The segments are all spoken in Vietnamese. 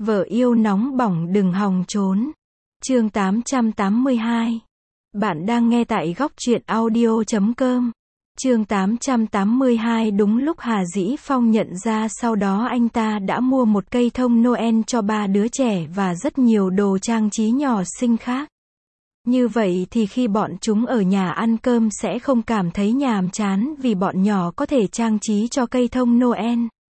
Vợ yêu nóng bỏng đừng hòng trốn. Chương 882. Bạn đang nghe tại góc truyện audio.com. Chương 882. Đúng lúc Hà Dĩ Phong nhận ra sau đó anh ta đã mua một cây thông Noel cho 3 đứa trẻ và rất nhiều đồ trang trí nhỏ xinh khác. Như vậy thì khi bọn chúng ở nhà ăn cơm sẽ không cảm thấy nhàm chán vì bọn nhỏ có thể trang trí cho cây thông Noel.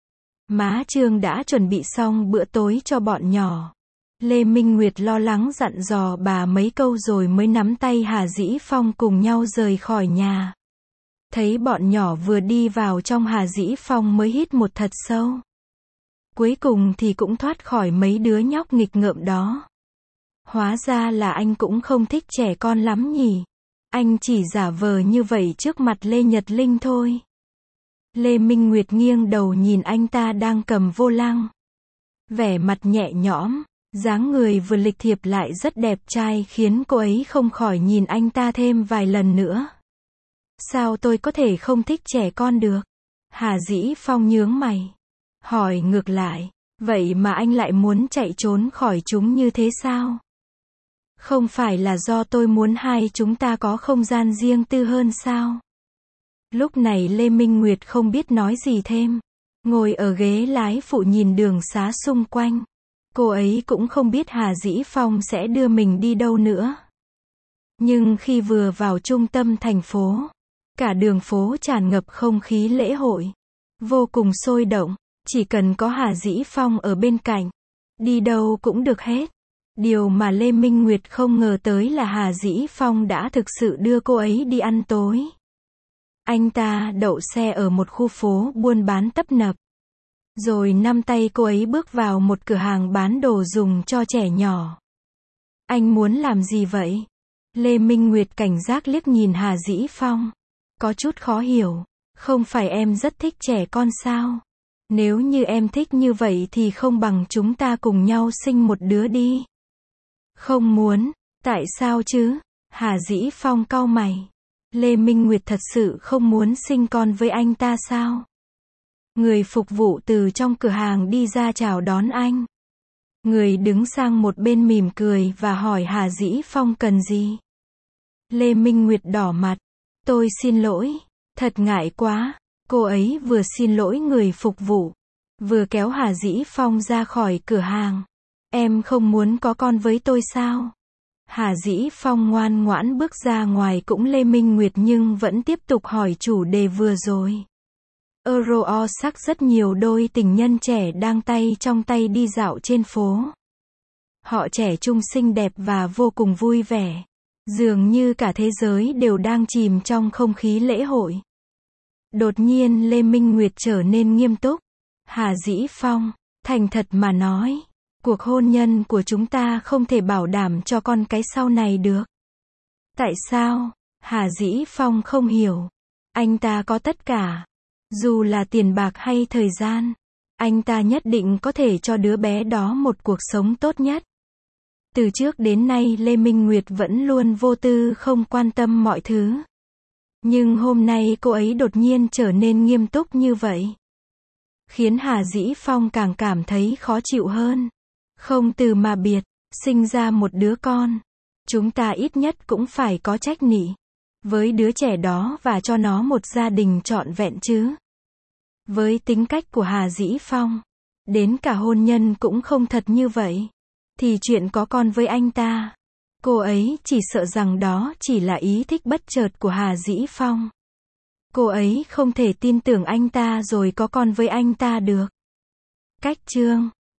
Má Trương đã chuẩn bị xong bữa tối cho bọn nhỏ. Lê Minh Nguyệt lo lắng dặn dò bà mấy câu rồi mới nắm tay Hà Dĩ Phong cùng nhau rời khỏi nhà. Thấy bọn nhỏ vừa đi vào trong, Hà Dĩ Phong mới hít một thật sâu. Cuối cùng thì cũng thoát khỏi mấy đứa nhóc nghịch ngợm đó. Hóa ra là anh cũng không thích trẻ con lắm nhỉ. Anh chỉ giả vờ như vậy trước mặt Lê Nhật Linh thôi. Lê Minh Nguyệt nghiêng đầu nhìn anh ta đang cầm vô lăng. Vẻ mặt nhẹ nhõm, dáng người vừa lịch thiệp lại rất đẹp trai khiến cô ấy không khỏi nhìn anh ta thêm vài lần nữa. Sao tôi có thể không thích trẻ con được? Hà Dĩ Phong nhướng mày. Hỏi ngược lại, vậy mà anh lại muốn chạy trốn khỏi chúng như thế sao? Không phải là do tôi muốn hai chúng ta có không gian riêng tư hơn sao? Lúc này Lê Minh Nguyệt không biết nói gì thêm. Ngồi ở ghế lái phụ nhìn đường xá xung quanh. Cô ấy cũng không biết Hà Dĩ Phong sẽ đưa mình đi đâu nữa. Nhưng khi vừa vào trung tâm thành phố, cả đường phố tràn ngập không khí lễ hội. Vô cùng sôi động, chỉ cần có Hà Dĩ Phong ở bên cạnh, đi đâu cũng được hết. Điều mà Lê Minh Nguyệt không ngờ tới là Hà Dĩ Phong đã thực sự đưa cô ấy đi ăn tối. Anh ta đậu xe ở một khu phố buôn bán tấp nập. Rồi nắm tay cô ấy bước vào một cửa hàng bán đồ dùng cho trẻ nhỏ. Anh muốn làm gì vậy? Lê Minh Nguyệt cảnh giác liếc nhìn Hà Dĩ Phong. Có chút khó hiểu. Không phải em rất thích trẻ con sao? Nếu như em thích như vậy thì không bằng chúng ta cùng nhau sinh một đứa đi. Không muốn. Tại sao chứ? Hà Dĩ Phong cau mày. Lê Minh Nguyệt thật sự không muốn sinh con với anh ta sao? Người phục vụ từ trong cửa hàng đi ra chào đón anh. Người đứng sang một bên mỉm cười và hỏi Hà Dĩ Phong cần gì. Lê Minh Nguyệt đỏ mặt. Tôi xin lỗi. Thật ngại quá. Cô ấy vừa xin lỗi người phục vụ, vừa kéo Hà Dĩ Phong ra khỏi cửa hàng. Em không muốn có con với tôi sao? Hà Dĩ Phong ngoan ngoãn bước ra ngoài cũng Lê Minh Nguyệt nhưng vẫn tiếp tục hỏi chủ đề vừa rồi. Euro sắc rất nhiều đôi tình nhân trẻ đang tay trong tay đi dạo trên phố. Họ trẻ trung xinh đẹp và vô cùng vui vẻ. Dường như cả thế giới đều đang chìm trong không khí lễ hội. Đột nhiên Lê Minh Nguyệt trở nên nghiêm túc. Hà Dĩ Phong, thành thật mà nói, cuộc hôn nhân của chúng ta không thể bảo đảm cho con cái sau này được. Tại sao? Hà Dĩ Phong không hiểu. Anh ta có tất cả. Dù là tiền bạc hay thời gian, anh ta nhất định có thể cho đứa bé đó một cuộc sống tốt nhất. Từ trước đến nay Lê Minh Nguyệt vẫn luôn vô tư không quan tâm mọi thứ. Nhưng hôm nay cô ấy đột nhiên trở nên nghiêm túc như vậy, khiến Hà Dĩ Phong càng cảm thấy khó chịu hơn. Không từ mà biệt, sinh ra một đứa con. Chúng ta ít nhất cũng phải có trách nị với đứa trẻ đó và cho nó một gia đình trọn vẹn chứ. Với tính cách của Hà Dĩ Phong, đến cả hôn nhân cũng không thật như vậy. Thì chuyện có con với anh ta, cô ấy chỉ sợ rằng đó chỉ là ý thích bất chợt của Hà Dĩ Phong. Cô ấy không thể tin tưởng anh ta rồi có con với anh ta được. Cách chương